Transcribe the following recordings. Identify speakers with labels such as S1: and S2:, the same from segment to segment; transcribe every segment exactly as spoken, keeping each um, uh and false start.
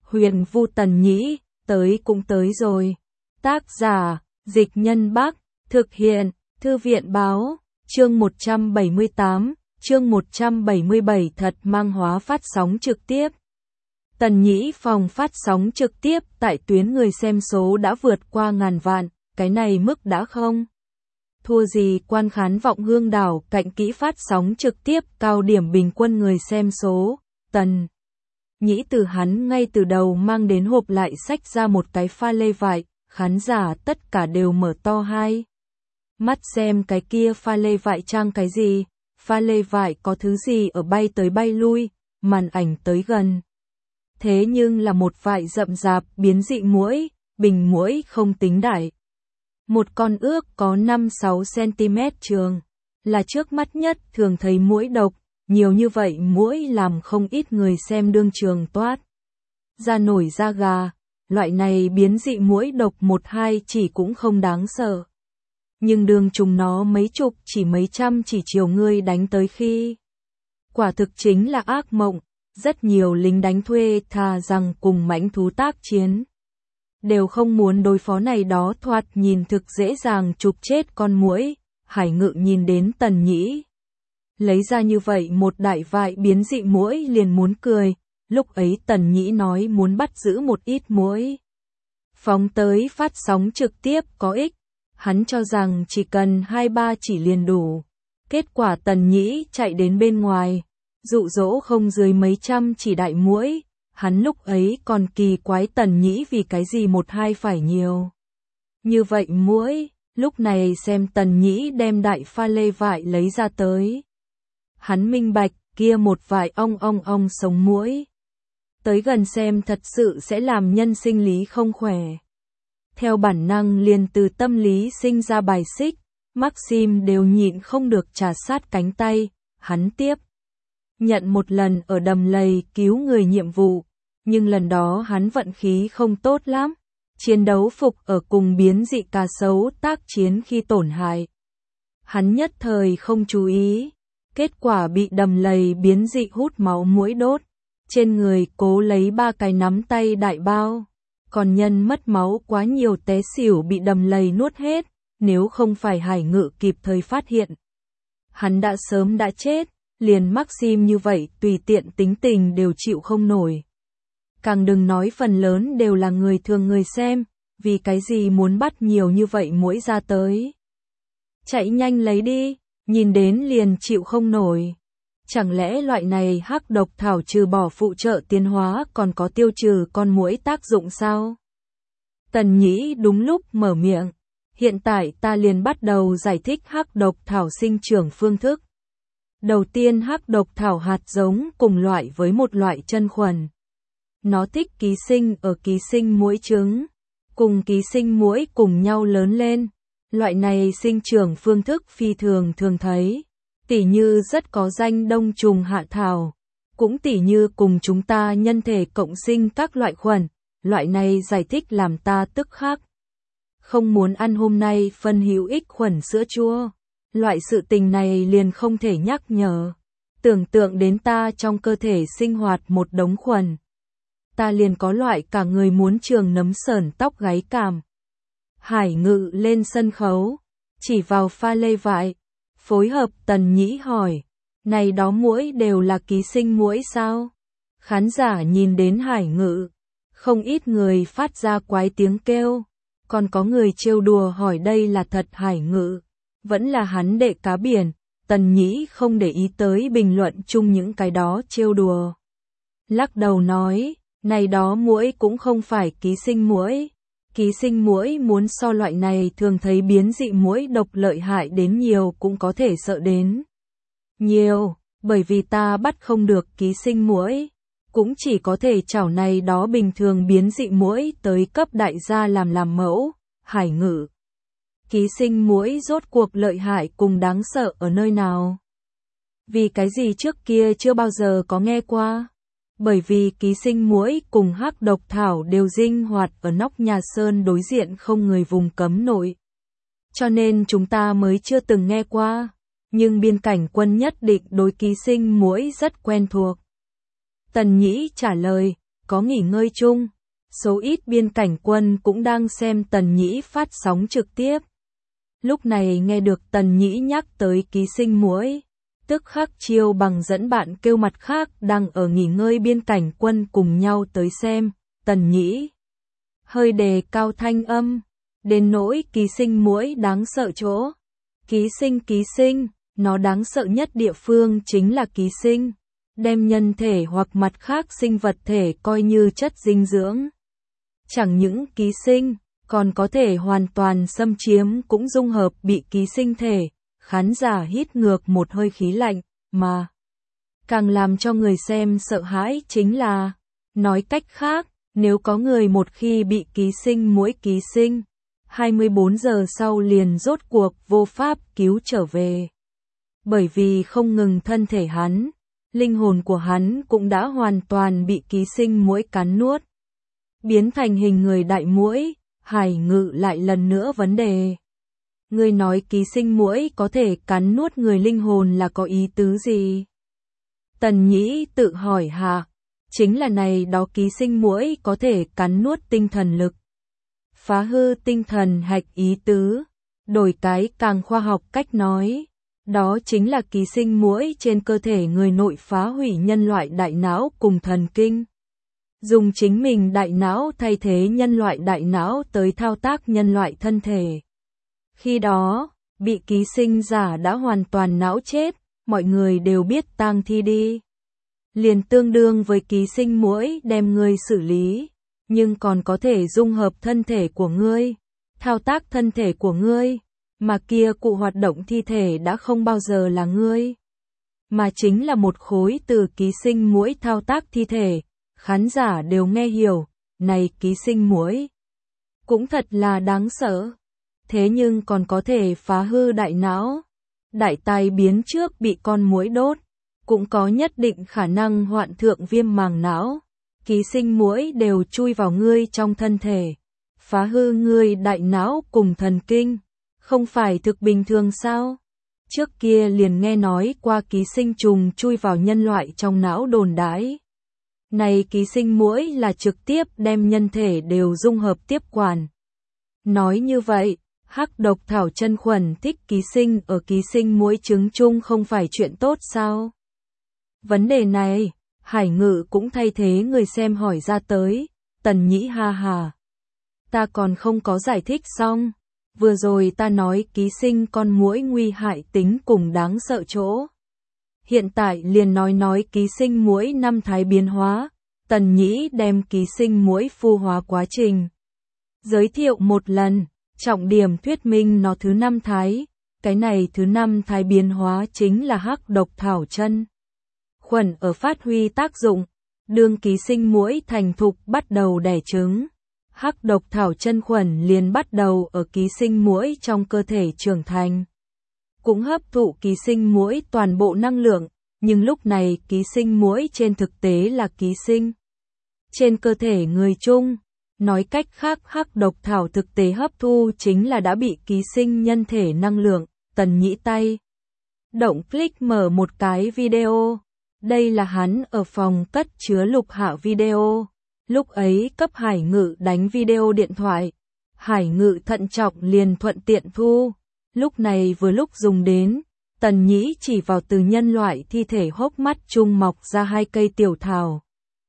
S1: Huyền Vu Tần Nhĩ, tới cũng tới rồi. Tác giả, Dịch Nhân Bắc, thực hiện, Thư viện Báo, chương một trăm bảy mươi tám, chương một trăm bảy mươi bảy thật mang hóa phát sóng trực tiếp. Tần Nhĩ phòng phát sóng trực tiếp tại tuyến người xem số đã vượt qua ngàn vạn, cái này mức đã không thua gì Quan Khán Vọng Hương Đảo Cạnh Kỹ phát sóng trực tiếp cao điểm bình quân người xem số. Tần Nhĩ từ hắn ngay từ đầu mang đến hộp lại xách ra một cái pha lê vải, khán giả tất cả đều mở to hai mắt xem cái kia pha lê vải trang cái gì, pha lê vải có thứ gì ở bay tới bay lui, màn ảnh tới gần. Thế nhưng là một vải rậm rạp biến dị muỗi, bình muỗi không tính đại. Một con ước có năm sáu xăng-ti-mét trường, là trước mắt nhất thường thấy muỗi độc, nhiều như vậy muỗi làm không ít người xem đương trường toát ra nổi da gà, loại này biến dị muỗi độc một hai chỉ cũng không đáng sợ. Nhưng đường chúng nó mấy chục chỉ mấy trăm chỉ chiều ngươi đánh tới khi. Quả thực chính là ác mộng, rất nhiều lính đánh thuê thà rằng cùng mãnh thú tác chiến. Đều không muốn đối phó này đó thoạt nhìn thực dễ dàng chụp chết con muỗi. Hải Ngự nhìn đến Tần Nhĩ lấy ra như vậy một đại vại biến dị muỗi liền muốn cười, lúc ấy Tần Nhĩ nói muốn bắt giữ một ít muỗi. Phóng tới phát sóng trực tiếp có ích, hắn cho rằng chỉ cần hai ba chỉ liền đủ. Kết quả Tần Nhĩ chạy đến bên ngoài, dụ dỗ không dưới mấy trăm chỉ đại muỗi, hắn lúc ấy còn kỳ quái Tần Nhĩ vì cái gì một hai phải nhiều. Như vậy muỗi, lúc này xem Tần Nhĩ đem đại pha lê vải lấy ra tới. Hắn minh bạch, kia một vài ong ong ong sống muỗi. Tới gần xem thật sự sẽ làm nhân sinh lý không khỏe. Theo bản năng liền từ tâm lý sinh ra bài xích, Maxim đều nhịn không được trà sát cánh tay, hắn tiếp. Nhận một lần ở đầm lầy cứu người nhiệm vụ, nhưng lần đó hắn vận khí không tốt lắm. Chiến đấu phục ở cùng biến dị cá sấu tác chiến khi tổn hại. Hắn nhất thời không chú ý. Kết quả bị đầm lầy biến dị hút máu muỗi đốt, trên người cố lấy ba cái nắm tay đại bao, còn nhân mất máu quá nhiều té xỉu bị đầm lầy nuốt hết, nếu không phải Hải Ngự kịp thời phát hiện. Hắn đã sớm đã chết, liền Maxim như vậy tùy tiện tính tình đều chịu không nổi. Càng đừng nói phần lớn đều là người thường người xem, vì cái gì muốn bắt nhiều như vậy muỗi ra tới. Chạy nhanh lấy đi. Nhìn đến liền chịu không nổi. Chẳng lẽ loại này hắc độc thảo trừ bỏ phụ trợ tiến hóa còn có tiêu trừ con muỗi tác dụng sao? Tần Nhĩ đúng lúc mở miệng. Hiện tại ta liền bắt đầu giải thích hắc độc thảo sinh trưởng phương thức. Đầu tiên hắc độc thảo hạt giống cùng loại với một loại chân khuẩn. Nó thích ký sinh ở ký sinh muỗi trứng. Cùng ký sinh muỗi cùng nhau lớn lên. Loại này sinh trưởng phương thức phi thường thường thấy, tỉ như rất có danh đông trùng hạ thảo, cũng tỉ như cùng chúng ta nhân thể cộng sinh các loại khuẩn, loại này giải thích làm ta tức khắc. Không muốn ăn hôm nay phân hữu ích khuẩn sữa chua, loại sự tình này liền không thể nhắc nhở. Tưởng tượng đến ta trong cơ thể sinh hoạt một đống khuẩn, ta liền có loại cả người muốn trường nấm sờn tóc gáy cảm. Hải Ngự lên sân khấu, chỉ vào pha lê vải, phối hợp Tần Nhĩ hỏi, này đó muỗi đều là ký sinh muỗi sao? Khán giả nhìn đến Hải Ngự, không ít người phát ra quái tiếng kêu, còn có người trêu đùa hỏi đây là thật Hải Ngự, vẫn là hắn đệ cá biển. Tần Nhĩ không để ý tới bình luận chung những cái đó trêu đùa. Lắc đầu nói, này đó muỗi cũng không phải ký sinh muỗi. Ký sinh muỗi muốn so loại này thường thấy biến dị muỗi độc lợi hại đến nhiều cũng có thể sợ đến nhiều, bởi vì ta bắt không được ký sinh muỗi, cũng chỉ có thể chảo này đó bình thường biến dị muỗi tới cấp đại gia làm làm mẫu. Hải Ngự, ký sinh muỗi rốt cuộc lợi hại cùng đáng sợ ở nơi nào? Vì cái gì trước kia chưa bao giờ có nghe qua? Bởi vì ký sinh muỗi cùng hắc độc thảo đều dinh hoạt ở nóc nhà sơn đối diện không người vùng cấm nội. Cho nên chúng ta mới chưa từng nghe qua, nhưng biên cảnh quân nhất định đối ký sinh muỗi rất quen thuộc. Tần Nhĩ trả lời, có nghỉ ngơi chung. Số ít biên cảnh quân cũng đang xem Tần Nhĩ phát sóng trực tiếp. Lúc này nghe được Tần Nhĩ nhắc tới ký sinh muỗi, tức khắc chiêu bằng dẫn bạn kêu mặt khác đang ở nghỉ ngơi biên cảnh quân cùng nhau tới xem. Tần Nhĩ hơi đề cao thanh âm, đến nỗi ký sinh muỗi đáng sợ chỗ. Ký sinh ký sinh, nó đáng sợ nhất địa phương chính là ký sinh, đem nhân thể hoặc mặt khác sinh vật thể coi như chất dinh dưỡng. Chẳng những ký sinh, còn có thể hoàn toàn xâm chiếm cũng dung hợp bị ký sinh thể. Khán giả hít ngược một hơi khí lạnh, mà càng làm cho người xem sợ hãi chính là, nói cách khác, nếu có người một khi bị ký sinh muỗi ký sinh, hai mươi bốn giờ sau liền rốt cuộc vô pháp cứu trở về. Bởi vì không ngừng thân thể hắn, linh hồn của hắn cũng đã hoàn toàn bị ký sinh muỗi cắn nuốt. Biến thành hình người đại muỗi, Hải Ngự lại lần nữa vấn đề. Ngươi nói ký sinh muỗi có thể cắn nuốt người linh hồn là có ý tứ gì? Tần Nhĩ tự hỏi hạ, chính là này đó ký sinh muỗi có thể cắn nuốt tinh thần lực. Phá hư tinh thần hạch ý tứ, đổi cái càng khoa học cách nói. Đó chính là ký sinh muỗi trên cơ thể người nội phá hủy nhân loại đại não cùng thần kinh. Dùng chính mình đại não thay thế nhân loại đại não tới thao tác nhân loại thân thể. Khi đó, bị ký sinh giả đã hoàn toàn não chết, mọi người đều biết tang thi đi. Liền tương đương với ký sinh muỗi đem ngươi xử lý, nhưng còn có thể dung hợp thân thể của ngươi, thao tác thân thể của ngươi, mà kia cụ hoạt động thi thể đã không bao giờ là ngươi, mà chính là một khối từ ký sinh muỗi thao tác thi thể. Khán giả đều nghe hiểu, này ký sinh muỗi cũng thật là đáng sợ. Thế nhưng còn có thể phá hư đại não. Đại tai biến trước bị con muỗi đốt, cũng có nhất định khả năng hoạn thượng viêm màng não. Ký sinh muỗi đều chui vào ngươi trong thân thể, phá hư ngươi đại não cùng thần kinh, không phải thực bình thường sao? Trước kia liền nghe nói qua ký sinh trùng chui vào nhân loại trong não đồn đãi. Này ký sinh muỗi là trực tiếp đem nhân thể đều dung hợp tiếp quản. Nói như vậy, hắc độc thảo chân khuẩn thích ký sinh ở ký sinh muỗi trứng chung không phải chuyện tốt sao? Vấn đề này, Hải Ngự cũng thay thế người xem hỏi ra tới. Tần Nhĩ ha hà. Ta còn không có giải thích xong. Vừa rồi ta nói ký sinh con muỗi nguy hại tính cùng đáng sợ chỗ. Hiện tại liền nói nói ký sinh muỗi năm thái biến hóa. Tần Nhĩ đem ký sinh muỗi phu hóa quá trình giới thiệu một lần, trọng điểm thuyết minh nó thứ năm thái. Cái này thứ năm thái biến hóa chính là hắc độc thảo chân khuẩn ở phát huy tác dụng. Đương ký sinh muỗi thành thục bắt đầu đẻ trứng, hắc độc thảo chân khuẩn liền bắt đầu ở ký sinh muỗi trong cơ thể trưởng thành, cũng hấp thụ ký sinh muỗi toàn bộ năng lượng. Nhưng lúc này ký sinh muỗi trên thực tế là ký sinh trên cơ thể người chung. Nói cách khác, hắc độc thảo thực tế hấp thu chính là đã bị ký sinh nhân thể năng lượng. Tần Nhĩ tay động click mở một cái video. Đây là hắn ở phòng cất chứa lục hạ video. Lúc ấy cấp Hải Ngự đánh video điện thoại. Hải Ngự thận trọng liền thuận tiện thu. Lúc này vừa lúc dùng đến. Tần Nhĩ chỉ vào từ nhân loại thi thể hốc mắt chung mọc ra hai cây tiểu thảo.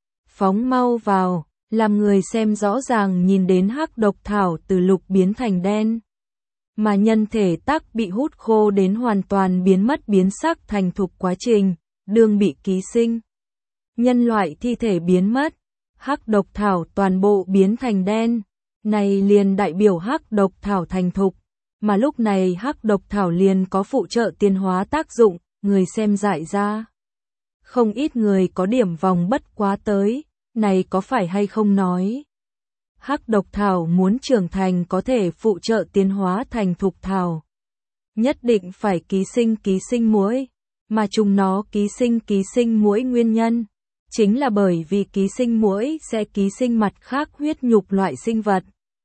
S1: Phóng mau vào, làm người xem rõ ràng nhìn đến hắc độc thảo từ lục biến thành đen. Mà nhân thể tắc bị hút khô đến hoàn toàn biến mất biến sắc thành thục quá trình, đương bị ký sinh. Nhân loại thi thể biến mất, hắc độc thảo toàn bộ biến thành đen. Này liền đại biểu hắc độc thảo thành thục. Mà lúc này hắc độc thảo liền có phụ trợ tiến hóa tác dụng, người xem dại ra. Không ít người có điểm vòng bất quá tới, này có phải hay không nói. Hắc độc thảo muốn trưởng thành có thể phụ trợ tiến hóa thành thục thảo. Nhất định phải ký sinh ký sinh muỗi, mà chúng nó ký sinh ký sinh muỗi nguyên nhân. Chính là bởi vì ký sinh muỗi sẽ ký sinh mặt khác huyết nhục loại sinh vật.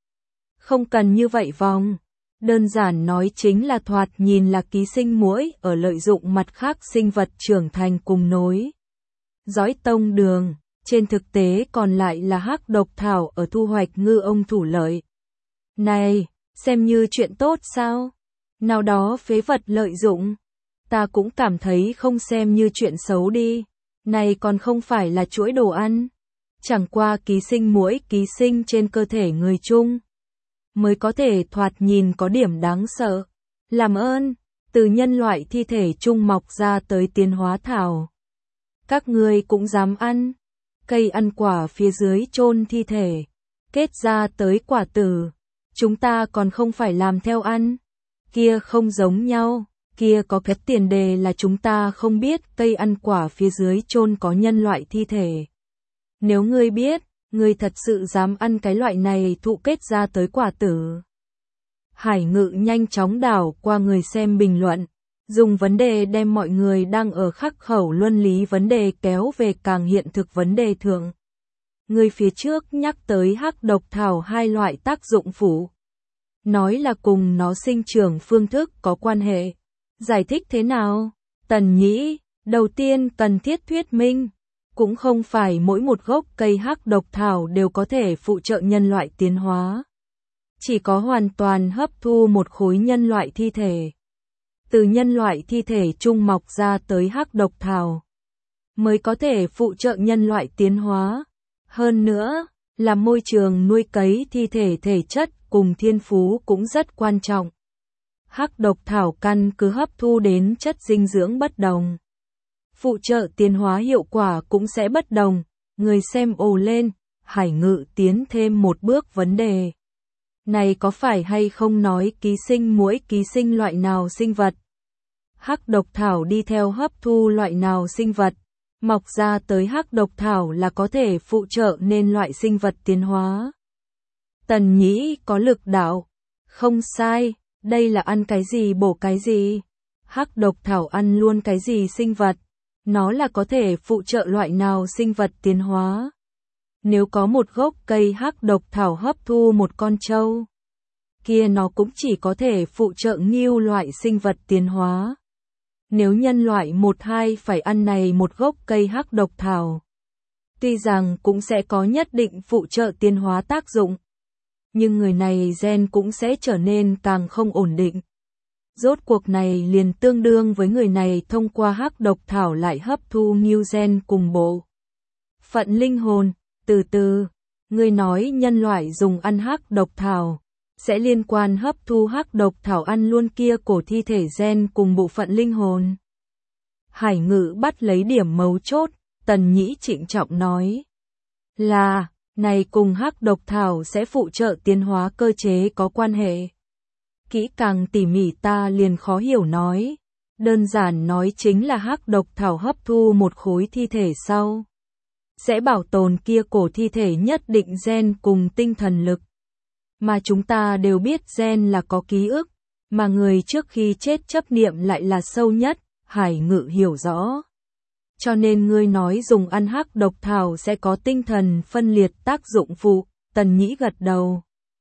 S1: Không cần như vậy vòng. Đơn giản nói chính là thoạt nhìn là ký sinh muỗi ở lợi dụng mặt khác sinh vật trưởng thành cùng nối dõi tông đường. trên thực tế còn lại là hắc độc thảo ở thu hoạch ngư ông thủ lợi. Này, xem như chuyện tốt sao? Nào đó phế vật lợi dụng. Ta cũng cảm thấy không xem như chuyện xấu đi. Này còn không phải là chuỗi đồ ăn. Chẳng qua ký sinh muỗi ký sinh trên cơ thể người chung mới có thể thoạt nhìn có điểm đáng sợ. Làm ơn, từ nhân loại thi thể chung mọc ra tới tiến hóa thảo. Các ngươi cũng dám ăn. Cây ăn quả phía dưới chôn thi thể, kết ra tới quả tử. Chúng ta còn không phải làm theo ăn. Kia không giống nhau, kia có cái tiền đề là chúng ta không biết cây ăn quả phía dưới chôn có nhân loại thi thể. Nếu ngươi biết, ngươi thật sự dám ăn cái loại này thụ kết ra tới quả tử. Hải Ngự nhanh chóng đảo qua người xem bình luận, dùng vấn đề đem mọi người đang ở khắc khẩu luân lý vấn đề kéo về càng hiện thực vấn đề thượng. Người phía trước nhắc tới hắc độc thảo hai loại tác dụng phụ. Nói là cùng nó sinh trưởng phương thức có quan hệ. Giải thích thế nào? Tần Nhĩ, đầu tiên cần thiết thuyết minh. Cũng không phải mỗi một gốc cây hắc độc thảo đều có thể phụ trợ nhân loại tiến hóa. Chỉ có hoàn toàn hấp thu một khối nhân loại thi thể. Từ nhân loại thi thể chung mọc ra tới hắc độc thảo. Mới có thể phụ trợ nhân loại tiến hóa. Hơn nữa, là môi trường nuôi cấy thi thể thể chất cùng thiên phú cũng rất quan trọng. Hắc độc thảo căn cứ hấp thu đến chất dinh dưỡng bất đồng. Phụ trợ tiến hóa hiệu quả cũng sẽ bất đồng. Người xem ồ lên, Hải Ngự tiến thêm một bước vấn đề. Này có phải hay không nói ký sinh muỗi ký sinh loại nào sinh vật? Hắc độc thảo đi theo hấp thu loại nào sinh vật? Mọc ra tới hắc độc thảo là có thể phụ trợ nên loại sinh vật tiến hóa. Tần Nhĩ có lực đạo. Không sai, đây là ăn cái gì bổ cái gì. Hắc độc thảo ăn luôn cái gì sinh vật. Nó là có thể phụ trợ loại nào sinh vật tiến hóa. Nếu có một gốc cây hắc độc thảo hấp thu một con trâu, kia nó cũng chỉ có thể phụ trợ ngưu loại sinh vật tiến hóa. Nếu nhân loại một hai phải ăn này một gốc cây hắc độc thảo, tuy rằng cũng sẽ có nhất định phụ trợ tiến hóa tác dụng, nhưng người này gen cũng sẽ trở nên càng không ổn định. Rốt cuộc này liền tương đương với người này thông qua hắc độc thảo lại hấp thu ngưu gen cùng bộ phận linh hồn. Từ từ, người nói nhân loại dùng ăn hắc độc thảo, sẽ liên quan hấp thu hắc độc thảo ăn luôn kia cổ thi thể gen cùng bộ phận linh hồn. Hải Ngự bắt lấy điểm mấu chốt, Tần Nhĩ trịnh trọng nói. Là, này cùng hắc độc thảo sẽ phụ trợ tiến hóa cơ chế có quan hệ. Kỹ càng tỉ mỉ ta liền khó hiểu nói. Đơn giản nói chính là hắc độc thảo hấp thu một khối thi thể sau. Sẽ bảo tồn kia cổ thi thể nhất định gen cùng tinh thần lực. Mà chúng ta đều biết gen là có ký ức, mà người trước khi chết chấp niệm lại là sâu nhất, Hải Ngự hiểu rõ. Cho nên ngươi nói dùng ăn hắc độc thảo sẽ có tinh thần phân liệt tác dụng phụ, Tần Nhĩ gật đầu.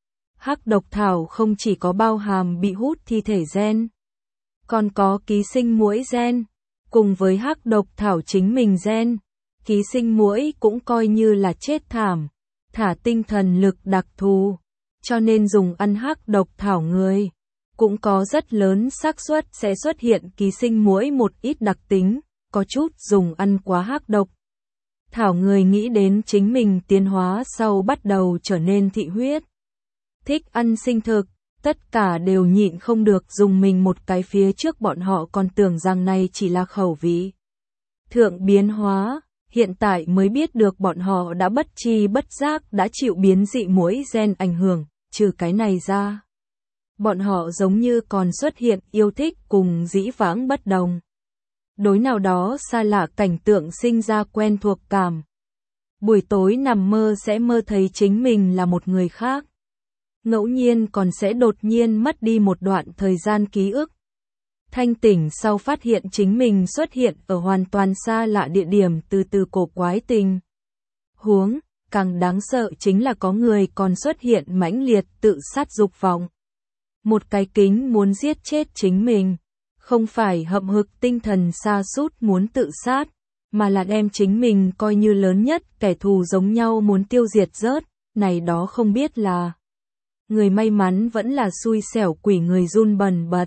S1: Hắc độc thảo không chỉ có bao hàm bị hút thi thể gen, còn có ký sinh muỗi gen, cùng với hắc độc thảo chính mình gen. Ký sinh muỗi cũng coi như là chết thảm, thả tinh thần lực đặc thù, cho nên dùng ăn hắc độc thảo người, cũng có rất lớn xác suất sẽ xuất hiện ký sinh muỗi một ít đặc tính, có chút dùng ăn quá hắc độc. Thảo người nghĩ đến chính mình tiến hóa sau bắt đầu trở nên thị huyết. Thích ăn sinh thực, tất cả đều nhịn không được dùng mình một cái phía trước bọn họ còn tưởng rằng này chỉ là khẩu vị. Thượng biến hóa. Hiện tại mới biết được bọn họ đã bất tri bất giác đã chịu biến dị muỗi gen ảnh hưởng, trừ cái này ra. Bọn họ giống như còn xuất hiện yêu thích cùng dĩ vãng bất đồng. Đối nào đó xa lạ cảnh tượng sinh ra quen thuộc cảm. Buổi tối nằm mơ sẽ mơ thấy chính mình là một người khác. Ngẫu nhiên còn sẽ đột nhiên mất đi một đoạn thời gian ký ức. Thanh tỉnh sau phát hiện chính mình xuất hiện ở hoàn toàn xa lạ địa điểm từ từ cổ quái tình. Huống, càng đáng sợ chính là có người còn xuất hiện mãnh liệt tự sát dục vọng. Một cái kính muốn giết chết chính mình, không phải hậm hực tinh thần sa sút muốn tự sát, mà là đem chính mình coi như lớn nhất kẻ thù giống nhau muốn tiêu diệt rớt, này đó không biết là người may mắn vẫn là xui xẻo quỷ người run bần bật.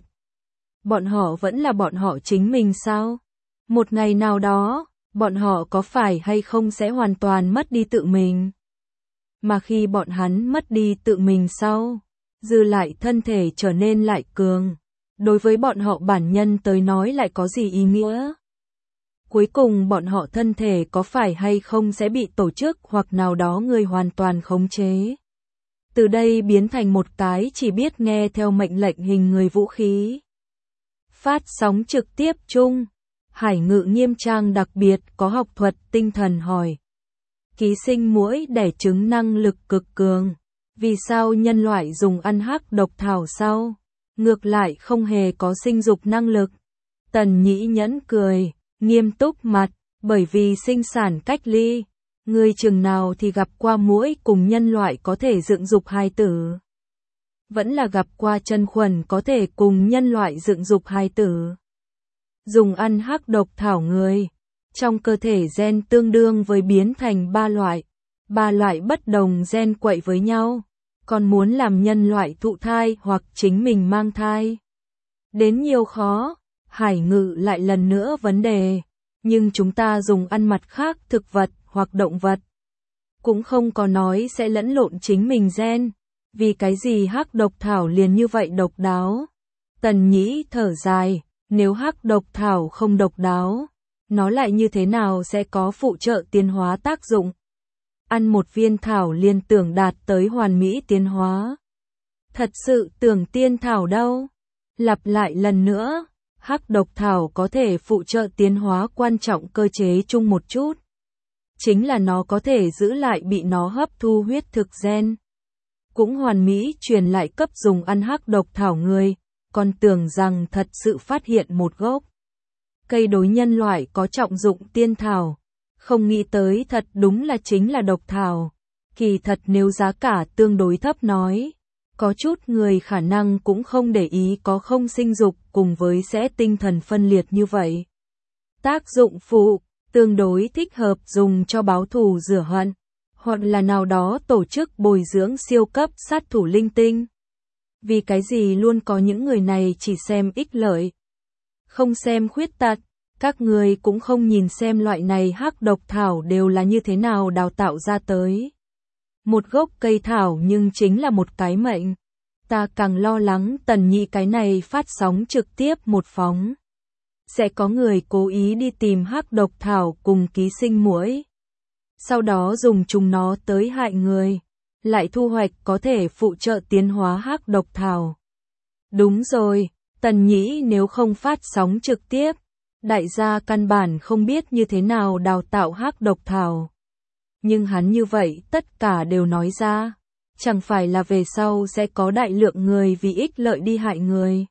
S1: Bọn họ vẫn là bọn họ chính mình sao? Một ngày nào đó, bọn họ có phải hay không sẽ hoàn toàn mất đi tự mình? Mà khi bọn hắn mất đi tự mình sau, dư lại thân thể trở nên lại cường. Đối với bọn họ bản nhân tới nói lại có gì ý nghĩa? Cuối cùng bọn họ thân thể có phải hay không sẽ bị tổ chức hoặc nào đó người hoàn toàn khống chế? Từ đây biến thành một cái chỉ biết nghe theo mệnh lệnh hình người vũ khí. Phát sóng trực tiếp chung. Hải Ngự nghiêm trang đặc biệt có học thuật tinh thần hỏi. Ký sinh muỗi đẻ trứng năng lực cực cường. Vì sao nhân loại dùng ăn hắc độc thảo sau? Ngược lại không hề có sinh dục năng lực. Tần Nhĩ nhẫn cười, nghiêm túc mặt, bởi vì sinh sản cách ly. Người chừng nào thì gặp qua muỗi cùng nhân loại có thể dựng dục hài tử. Vẫn là gặp qua chân khuẩn có thể cùng nhân loại dựng dục hài tử. Dùng ăn hắc độc thảo người, trong cơ thể gen tương đương với biến thành ba loại, ba loại bất đồng gen quậy với nhau, còn muốn làm nhân loại thụ thai hoặc chính mình mang thai. Đến nhiều khó, Hải Ngự lại lần nữa vấn đề, nhưng chúng ta dùng ăn mặt khác thực vật hoặc động vật, cũng không có nói sẽ lẫn lộn chính mình gen, vì cái gì hắc độc thảo liền như vậy độc đáo. Tần Nhĩ thở dài, nếu hắc độc thảo không độc đáo, nó lại như thế nào sẽ có phụ trợ tiến hóa tác dụng? Ăn một viên thảo liền tưởng đạt tới hoàn mỹ tiến hóa. Thật sự tưởng tiên thảo đâu? Lặp lại lần nữa, hắc độc thảo có thể phụ trợ tiến hóa quan trọng cơ chế chung một chút. Chính là nó có thể giữ lại bị nó hấp thu huyết thực gen. Cũng hoàn mỹ truyền lại cấp dùng ăn hắc độc thảo người, còn tưởng rằng thật sự phát hiện một gốc cây đối nhân loại có trọng dụng tiên thảo. Không nghĩ tới thật đúng là chính là độc thảo. Kỳ thật nếu giá cả tương đối thấp nói, có chút người khả năng cũng không để ý có không sinh dục cùng với sẽ tinh thần phân liệt như vậy. Tác dụng phụ, tương đối thích hợp dùng cho báo thù rửa hận, hoặc là nào đó tổ chức bồi dưỡng siêu cấp sát thủ linh tinh. Vì cái gì luôn có những người này chỉ xem ích lợi, không xem khuyết tật. Các người cũng không nhìn xem loại này hắc độc thảo đều là như thế nào đào tạo ra tới. Một gốc cây thảo nhưng chính là một cái mệnh. Ta càng lo lắng Tần Nhĩ cái này phát sóng trực tiếp một phóng. Sẽ có người cố ý đi tìm hắc độc thảo cùng ký sinh muỗi. Sau đó dùng chúng nó tới hại người. Lại thu hoạch có thể phụ trợ tiến hóa hắc độc thảo. Đúng rồi, Tần Nhĩ nếu không phát sóng trực tiếp, đại gia căn bản không biết như thế nào đào tạo hắc độc thảo. Nhưng hắn như vậy tất cả đều nói ra, chẳng phải là về sau sẽ có đại lượng người vì ích lợi đi hại người.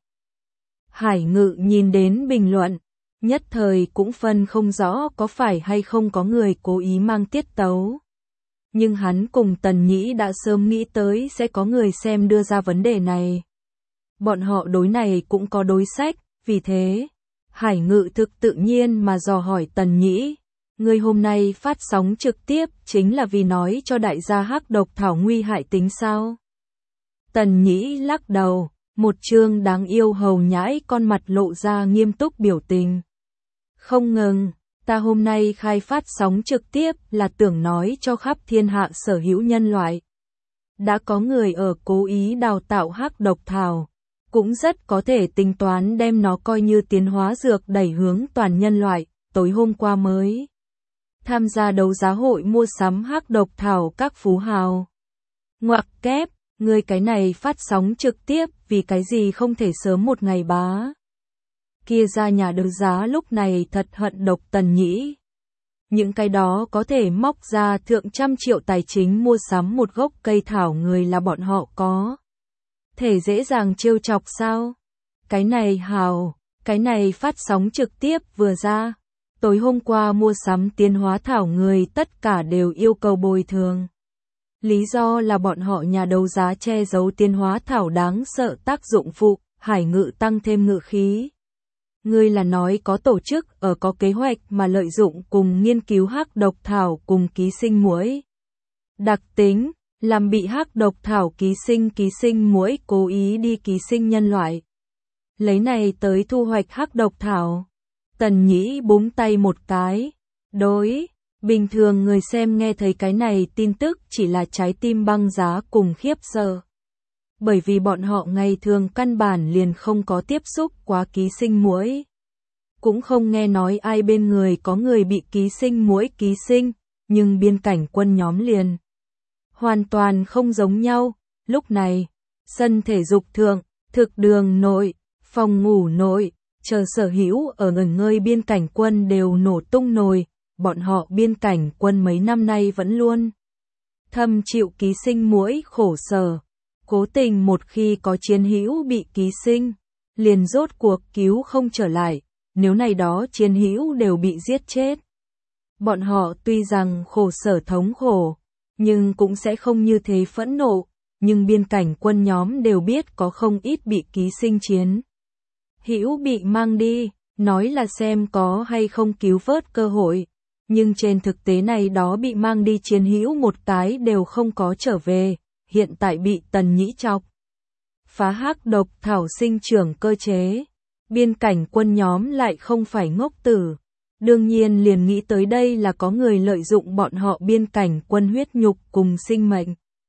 S1: Hải Ngự nhìn đến bình luận, nhất thời cũng phân không rõ có phải hay không có người cố ý mang tiết tấu. Nhưng hắn cùng Tần Nhĩ đã sớm nghĩ tới sẽ có người xem đưa ra vấn đề này. Bọn họ đối này cũng có đối sách, vì thế Hải Ngự thực tự nhiên mà dò hỏi Tần Nhĩ, người hôm nay phát sóng trực tiếp chính là vì nói cho đại gia hắc độc thảo nguy hại tính sao? Tần Nhĩ lắc đầu, một trương đáng yêu hầu nhãi con mặt lộ ra nghiêm túc biểu tình. Không ngừng, ta hôm nay khai phát sóng trực tiếp là tưởng nói cho khắp thiên hạ sở hữu nhân loại. Đã có người ở cố ý đào tạo hắc độc thảo. Cũng rất có thể tính toán đem nó coi như tiến hóa dược đẩy hướng toàn nhân loại, tối hôm qua mới tham gia đấu giá hội mua sắm hắc độc thảo các phú hào. Ngoặc kép, người cái này phát sóng trực tiếp vì cái gì không thể sớm một ngày bá. Kia ra nhà đấu giá lúc này thật hận độc Tần Nhĩ. Những cái đó có thể móc ra thượng trăm triệu tài chính mua sắm một gốc cây thảo người là bọn họ có. Thể dễ dàng trêu chọc sao? Cái này hào, cái này phát sóng trực tiếp vừa ra. Tối hôm qua mua sắm tiến hóa thảo người tất cả đều yêu cầu bồi thường. Lý do là bọn họ nhà đấu giá che giấu tiến hóa thảo đáng sợ tác dụng phụ, Hải Ngự tăng thêm ngự khí. Ngươi là nói có tổ chức ở có kế hoạch mà lợi dụng cùng nghiên cứu hắc độc thảo cùng ký sinh muỗi. Đặc tính, làm bị hắc độc thảo ký sinh ký sinh muỗi cố ý đi ký sinh nhân loại. Lấy này tới thu hoạch hắc độc thảo. Tần Nhĩ búng tay một cái. Đối, bình thường người xem nghe thấy cái này tin tức chỉ là trái tim băng giá cùng khiếp sợ. Bởi vì bọn họ ngày thường căn bản liền không có tiếp xúc quá ký sinh muỗi. Cũng không nghe nói ai bên người có người bị ký sinh muỗi ký sinh, nhưng biên cảnh quân nhóm liền. Hoàn toàn không giống nhau, lúc này, sân thể dục thượng, thực đường nội, phòng ngủ nội, chờ sở hữu ở ngẩn ngơi biên cảnh quân đều nổ tung nồi, bọn họ biên cảnh quân mấy năm nay vẫn luôn thâm chịu ký sinh muỗi khổ sở. Cố tình một khi có chiến hữu bị ký sinh, liền rốt cuộc cứu không trở lại, nếu này đó chiến hữu đều bị giết chết. Bọn họ tuy rằng khổ sở thống khổ, nhưng cũng sẽ không như thế phẫn nộ, nhưng biên cảnh quân nhóm đều biết có không ít bị ký sinh chiến hữu bị mang đi, nói là xem có hay không cứu vớt cơ hội, nhưng trên thực tế này đó bị mang đi chiến hữu một cái đều không có trở về, hiện tại bị Tần Nhĩ chọc. Phá hắc độc thảo sinh trưởng cơ chế, biên cảnh quân nhóm lại không phải ngốc tử. Đương nhiên liền nghĩ tới đây là có người lợi dụng bọn họ biên cảnh quân huyết nhục cùng sinh mệnh.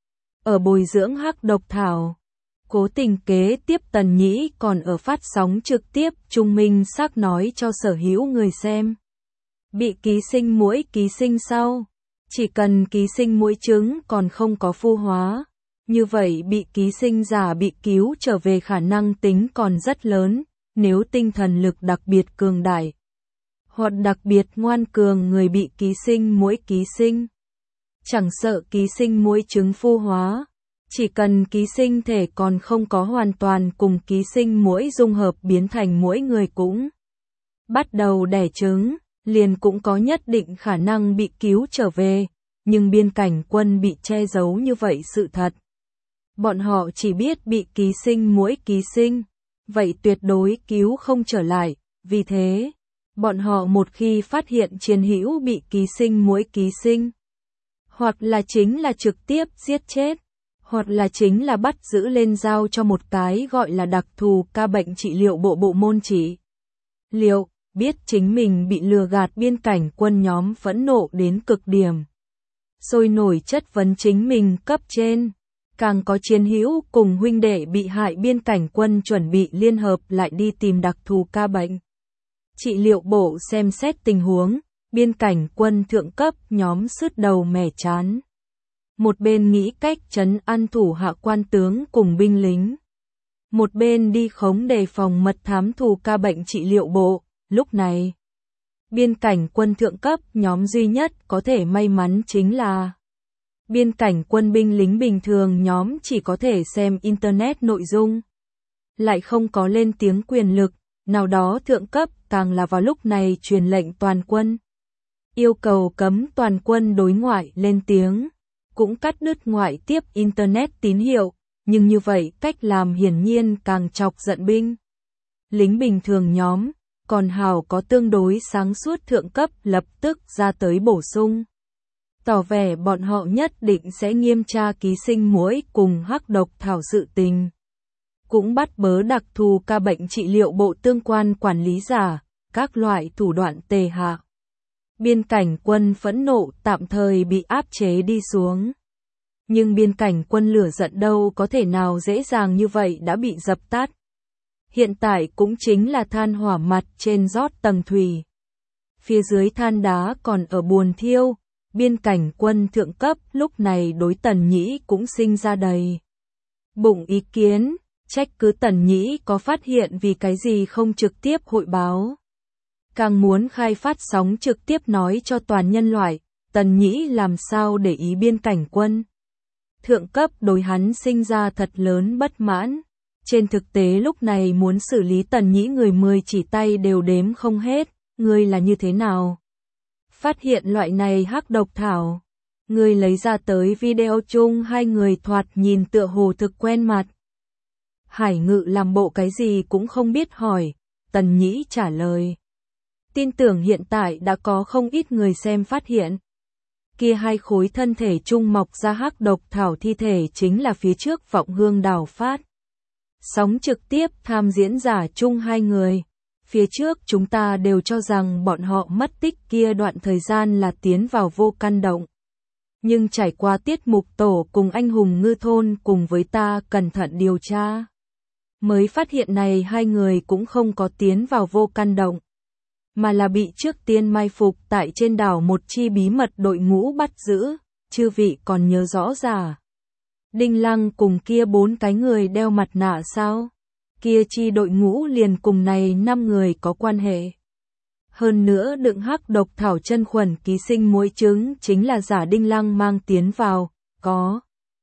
S1: Ở bồi dưỡng hắc độc thảo, cố tình kế tiếp Tần Nhĩ còn ở phát sóng trực tiếp trung minh xác nói cho sở hữu người xem. Bị ký sinh muỗi ký sinh sau, chỉ cần ký sinh muỗi trứng còn không có phu hóa, như vậy bị ký sinh giả bị cứu trở về khả năng tính còn rất lớn, nếu tinh thần lực đặc biệt cường đại. Hoặc đặc biệt ngoan cường người bị ký sinh muỗi ký sinh. Chẳng sợ ký sinh muỗi trứng phu hóa, chỉ cần ký sinh thể còn không có hoàn toàn cùng ký sinh muỗi dung hợp biến thành muỗi người cũng bắt đầu đẻ trứng, liền cũng có nhất định khả năng bị cứu trở về, nhưng biên cảnh quân bị che giấu như vậy sự thật. Bọn họ chỉ biết bị ký sinh muỗi ký sinh, vậy tuyệt đối cứu không trở lại, vì thế bọn họ một khi phát hiện chiến hữu bị ký sinh muỗi ký sinh, hoặc là chính là trực tiếp giết chết, hoặc là chính là bắt giữ lên giao cho một cái gọi là đặc thù ca bệnh trị liệu bộ bộ môn trị liệu, biết chính mình bị lừa gạt biên cảnh quân nhóm phẫn nộ đến cực điểm. Sôi nổi chất vấn chính mình cấp trên, càng có chiến hữu cùng huynh đệ bị hại biên cảnh quân chuẩn bị liên hợp lại đi tìm đặc thù ca bệnh. Trị liệu bộ xem xét tình huống, biên cảnh quân thượng cấp nhóm sứt đầu mẻ chán. Một bên nghĩ cách trấn an thủ hạ quan tướng cùng binh lính. Một bên đi khống đề phòng mật thám thù ca bệnh trị liệu bộ, lúc này. Biên cảnh quân thượng cấp nhóm duy nhất có thể may mắn chính là biên cảnh quân binh lính bình thường nhóm chỉ có thể xem internet nội dung. Lại không có lên tiếng quyền lực, nào đó thượng cấp càng là vào lúc này truyền lệnh toàn quân. Yêu cầu cấm toàn quân đối ngoại lên tiếng, cũng cắt đứt ngoại tiếp internet tín hiệu, nhưng như vậy cách làm hiển nhiên càng chọc giận binh. Lính bình thường nhóm, còn hào có tương đối sáng suốt thượng cấp lập tức ra tới bổ sung. Tỏ vẻ bọn họ nhất định sẽ nghiêm tra ký sinh muỗi cùng hắc độc thảo sự tình. Cũng bắt bớ đặc thù ca bệnh trị liệu bộ tương quan quản lý giả, các loại thủ đoạn tề hạ. Biên cảnh quân phẫn nộ tạm thời bị áp chế đi xuống. Nhưng biên cảnh quân lửa giận đâu có thể nào dễ dàng như vậy đã bị dập tắt. Hiện tại cũng chính là than hỏa mặt trên rót tầng thủy. Phía dưới than đá còn ở buồn thiêu, biên cảnh quân thượng cấp lúc này đối Tần Nhĩ cũng sinh ra đầy bụng ý kiến, trách cứ Tần Nhĩ có phát hiện vì cái gì không trực tiếp hội báo. Càng muốn khai phát sóng trực tiếp nói cho toàn nhân loại, Tần Nhĩ làm sao để ý biên cảnh quân. Thượng cấp đối hắn sinh ra thật lớn bất mãn. Trên thực tế lúc này muốn xử lý Tần Nhĩ người mười chỉ tay đều đếm không hết, ngươi là như thế nào? Phát hiện loại này hắc độc thảo. Ngươi lấy ra tới video chung hai người thoạt nhìn tựa hồ thực quen mặt. Hải Ngự làm bộ cái gì cũng không biết hỏi, Tần Nhĩ trả lời. Tin tưởng hiện tại đã có không ít người xem phát hiện. Kia hai khối thân thể chung mọc ra hắc độc thảo thi thể chính là phía trước Vọng Hương đảo phát. Sóng trực tiếp tham diễn giả chung hai người. Phía trước chúng ta đều cho rằng bọn họ mất tích kia đoạn thời gian là tiến vào vô căn động. Nhưng trải qua tiết mục tổ cùng anh hùng ngư thôn cùng với ta cẩn thận điều tra. Mới phát hiện này hai người cũng không có tiến vào vô căn động. Mà là bị trước tiên mai phục tại trên đảo một chi bí mật đội ngũ bắt giữ, chư vị còn nhớ rõ giả. Đinh Lăng cùng kia bốn cái người đeo mặt nạ sao? Kia chi đội ngũ liền cùng này năm người có quan hệ. Hơn nữa đựng hắc độc thảo chân khuẩn ký sinh muỗi trứng chính là giả Đinh Lăng mang tiến vào, có.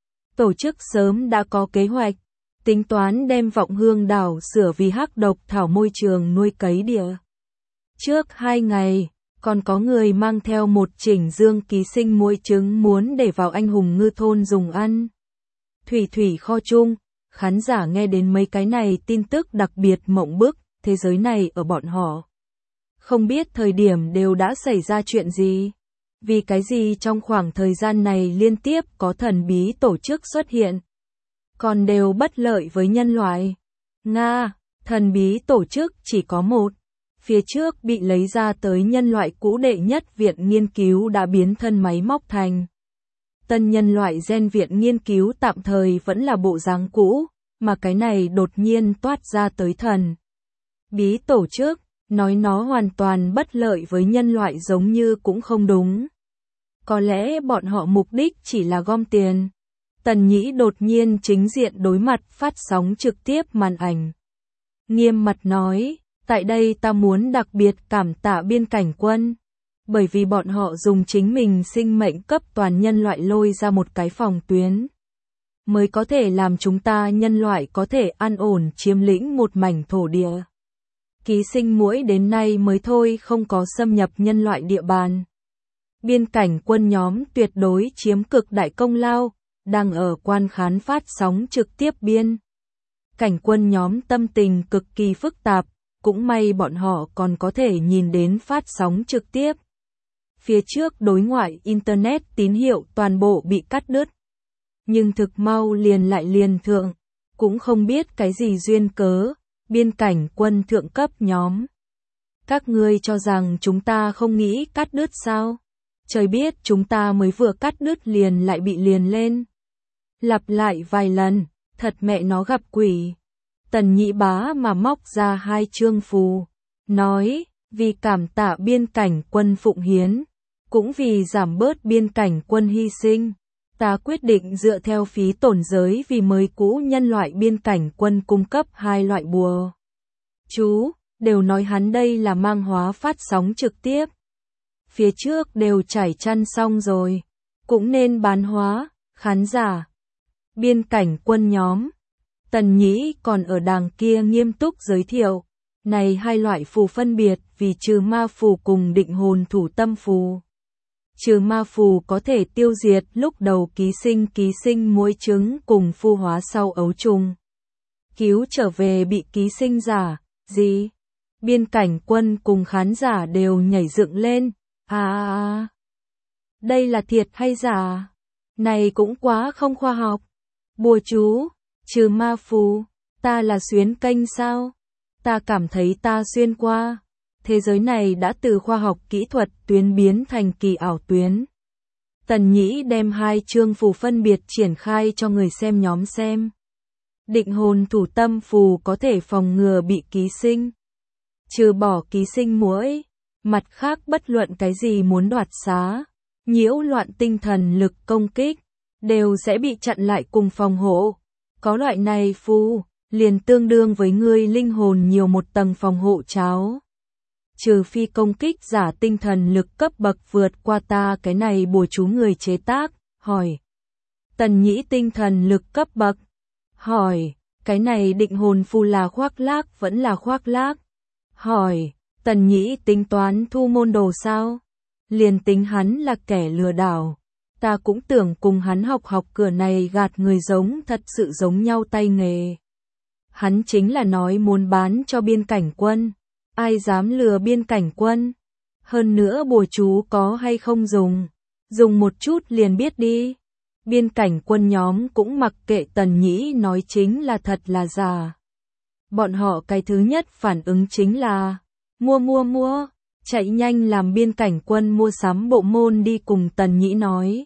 S1: Tổ chức sớm đã có kế hoạch, tính toán đem Vọng Hương đảo sửa vì hắc độc thảo môi trường nuôi cấy địa. Trước hai ngày, còn có người mang theo một chỉnh dương ký sinh muỗi trứng muốn để vào anh hùng ngư thôn dùng ăn. Thủy thủy kho chung, khán giả nghe đến mấy cái này tin tức đặc biệt mộng bức, thế giới này ở bọn họ. Không biết thời điểm đều đã xảy ra chuyện gì. Vì cái gì trong khoảng thời gian này liên tiếp có thần bí tổ chức xuất hiện. Còn đều bất lợi với nhân loại. Nga, thần bí tổ chức chỉ có một. Phía trước bị lấy ra tới nhân loại cũ đệ nhất viện nghiên cứu đã biến thân máy móc thành. Tân nhân loại gen viện nghiên cứu tạm thời vẫn là bộ dáng cũ, mà cái này đột nhiên toát ra tới thần. Bí tổ chức, nói nó hoàn toàn bất lợi với nhân loại giống như cũng không đúng. Có lẽ bọn họ mục đích chỉ là gom tiền. Tần Nhĩ đột nhiên chính diện đối mặt phát sóng trực tiếp màn ảnh. Nghiêm mặt nói, tại đây ta muốn đặc biệt cảm tạ biên cảnh quân. Bởi vì bọn họ dùng chính mình sinh mệnh cấp toàn nhân loại lôi ra một cái phòng tuyến. Mới có thể làm chúng ta nhân loại có thể an ổn chiếm lĩnh một mảnh thổ địa. Ký sinh muỗi đến nay mới thôi không có xâm nhập nhân loại địa bàn. Biên cảnh quân nhóm tuyệt đối chiếm cực đại công lao, đang ở quan khán phát sóng trực tiếp biên. Cảnh quân nhóm tâm tình cực kỳ phức tạp, cũng may bọn họ còn có thể nhìn đến phát sóng trực tiếp. Phía trước đối ngoại Internet tín hiệu toàn bộ bị cắt đứt. Nhưng thực mau liền lại liền thượng, cũng không biết cái gì duyên cớ, biên cảnh quân thượng cấp nhóm. Các ngươi cho rằng chúng ta không nghĩ cắt đứt sao? Trời biết chúng ta mới vừa cắt đứt liền lại bị liền lên. Lặp lại vài lần, thật mẹ nó gặp quỷ. Tần Nhĩ bá mà móc ra hai chương phù, nói, vì cảm tạ biên cảnh quân phụng hiến, cũng vì giảm bớt biên cảnh quân hy sinh, ta quyết định dựa theo phí tổn giới vì mới cũ nhân loại biên cảnh quân cung cấp hai loại bùa. Chú, đều nói hắn đây là mang hóa phát sóng trực tiếp. Phía trước đều trải chăn xong rồi, cũng nên bán hóa, khán giả. Biên cảnh quân nhóm. Tần Nhĩ còn ở đàng kia nghiêm túc giới thiệu, này hai loại phù phân biệt vì trừ ma phù cùng định hồn thủ tâm phù. Trừ ma phù có thể tiêu diệt lúc đầu ký sinh ký sinh muỗi trứng cùng phu hóa sau ấu trùng. Cứu trở về bị ký sinh giả, gì? Biên cảnh quân cùng khán giả đều nhảy dựng lên, à, à, à. Đây là thiệt hay giả? Này cũng quá không khoa học. Bùa chú, trừ ma phù, ta là xuyến kênh sao? Ta cảm thấy ta xuyên qua. Thế giới này đã từ khoa học kỹ thuật tuyến biến thành kỳ ảo tuyến. Tần Nhĩ đem hai chương phù phân biệt triển khai cho người xem nhóm xem. Định hồn thủ tâm phù có thể phòng ngừa bị ký sinh. Trừ bỏ ký sinh muỗi, mặt khác bất luận cái gì muốn đoạt xá, nhiễu loạn tinh thần lực công kích, đều sẽ bị chặn lại cùng phòng hộ. Có loại này phù, liền tương đương với người linh hồn nhiều một tầng phòng hộ cháo. Trừ phi công kích giả tinh thần lực cấp bậc vượt qua ta cái này bùa chú người chế tác, hỏi. Tần Nhĩ tinh thần lực cấp bậc, hỏi, cái này định hồn phù là khoác lác vẫn là khoác lác, hỏi, Tần Nhĩ tính toán thu môn đồ sao, liền tính hắn là kẻ lừa đảo, ta cũng tưởng cùng hắn học học cửa này gạt người giống thật sự giống nhau tay nghề. Hắn chính là nói muốn bán cho biên cảnh quân. ai dám lừa biên cảnh quân? Hơn nữa bùa chú có hay không dùng? Dùng một chút liền biết đi. Biên cảnh quân nhóm cũng mặc kệ Tần Nhĩ nói chính là thật là giả. Bọn họ cái thứ nhất phản ứng chính là mua mua mua, chạy nhanh làm biên cảnh quân mua sắm bộ môn đi cùng Tần Nhĩ nói.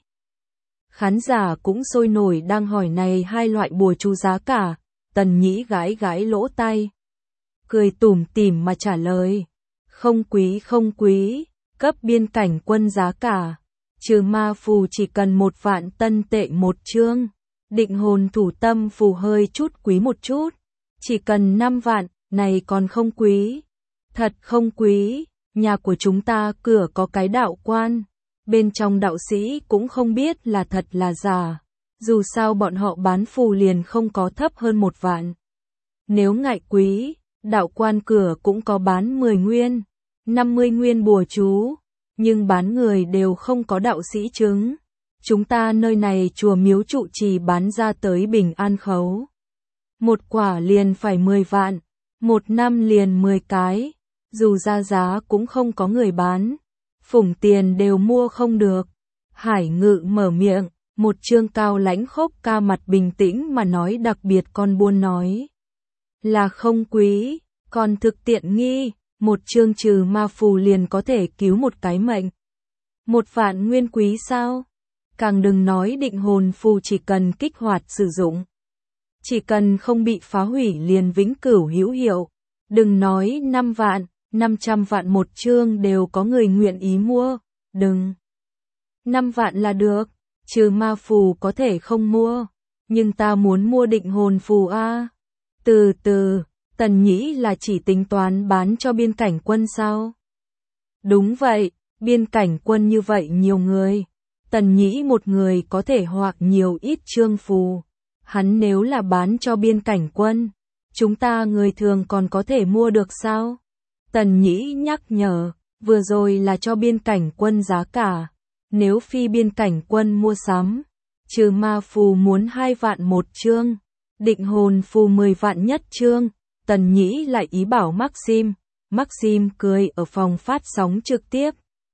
S1: Khán giả cũng sôi nổi đang hỏi này hai loại bùa chú giá cả, Tần Nhĩ gãi gãi lỗ tai. Cười tủm tỉm mà trả lời, không quý không quý, cấp biên cảnh quân giá cả. Trừ ma phù chỉ cần một vạn tân tệ một chương, định hồn thủ tâm phù hơi chút quý một chút, chỉ cần năm vạn, này còn không quý. Thật không quý, nhà của chúng ta cửa có cái đạo quan, bên trong đạo sĩ cũng không biết là thật là giả, dù sao bọn họ bán phù liền không có thấp hơn một vạn. Nếu ngại quý, đạo quan cửa cũng có bán mười nguyên, năm mươi nguyên bùa chú. Nhưng bán người đều không có đạo sĩ chứng. Chúng ta nơi này chùa miếu trụ trì bán ra tới bình an khấu. Một quả liền phải mười vạn, một năm liền mười cái, dù ra giá cũng không có người bán. Phủng tiền đều mua không được. Hải Ngự mở miệng, một trương cao lãnh khốc ca mặt bình tĩnh mà nói đặc biệt con buôn nói. Là không quý, còn thực tiện nghi. Một chương trừ ma phù liền có thể cứu một cái mệnh. Một vạn nguyên quý sao? Càng đừng nói định hồn phù chỉ cần kích hoạt sử dụng. Chỉ cần không bị phá hủy liền vĩnh cửu hữu hiệu. Đừng nói năm vạn, năm trăm vạn một chương đều có người nguyện ý mua. Đừng. năm vạn là được. Trừ ma phù có thể không mua. Nhưng ta muốn mua định hồn phù a. Từ từ. Tần Nhĩ là chỉ tính toán bán cho biên cảnh quân sao? Đúng vậy, biên cảnh quân như vậy nhiều người. Tần Nhĩ một người có thể hoặc nhiều ít chương phù. Hắn nếu là bán cho biên cảnh quân, chúng ta người thường còn có thể mua được sao? Tần Nhĩ nhắc nhở, vừa rồi là cho biên cảnh quân giá cả. Nếu phi biên cảnh quân mua sắm, trừ ma phù muốn hai vạn một chương, định hồn phù mười vạn nhất chương. Tần Nhĩ lại ý bảo Maxim, Maxim cười ở phòng phát sóng trực tiếp.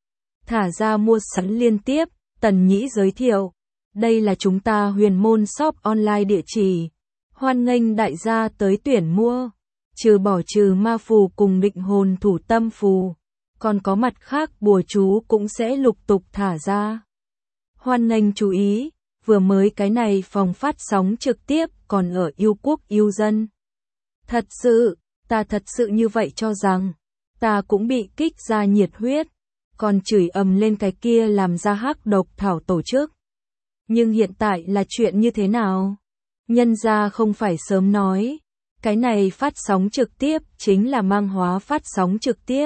S1: Thả ra mua sắm liên tiếp, Tần Nhĩ giới thiệu, đây là chúng ta Huyền Môn shop online địa chỉ, hoan nghênh đại gia tới tuyển mua, trừ bỏ trừ ma phù cùng định hồn thủ tâm phù, còn có mặt khác bùa chú cũng sẽ lục tục thả ra. Hoan nghênh chú ý, vừa mới cái này phòng phát sóng trực tiếp còn ở yêu quốc yêu dân. Thật sự, ta thật sự như vậy cho rằng, ta cũng bị kích ra nhiệt huyết, còn chửi ầm lên cái kia làm ra hắc độc thảo tổ chức. Nhưng hiện tại là chuyện như thế nào? Nhân gia không phải sớm nói, cái này phát sóng trực tiếp chính là mang hóa phát sóng trực tiếp.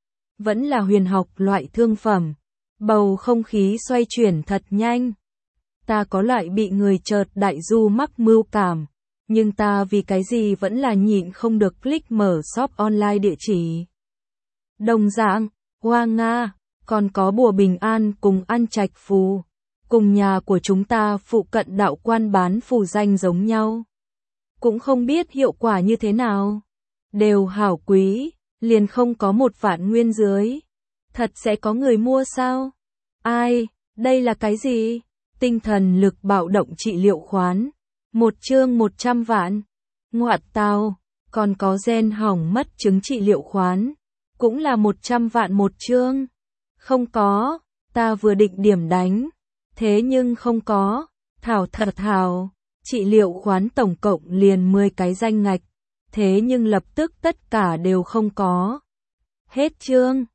S1: Vẫn là huyền học loại thương phẩm, bầu không khí xoay chuyển thật nhanh. Ta có loại bị người chợt đại du mắc mưu cảm. Nhưng ta vì cái gì vẫn là nhịn không được click mở shop online địa chỉ. Đồng dạng, Hoa Nga, còn có bùa bình an cùng ăn trạch phù. Cùng nhà của chúng ta phụ cận đạo quan bán phù danh giống nhau. Cũng không biết hiệu quả như thế nào. Đều hảo quý, liền không có một vạn nguyên dưới. Thật sẽ có người mua sao? Ai, đây là cái gì? Tinh thần lực bạo động trị liệu khoán. Một chương một trăm vạn. Ngoạt tao, còn có gen hỏng mất chứng trị liệu khoán. Cũng là một trăm vạn một chương. Không có, ta vừa định điểm đánh. Thế nhưng không có. Thảo thật thảo, trị liệu khoán tổng cộng liền mười cái danh ngạch. Thế nhưng lập tức tất cả đều không có. Hết chương.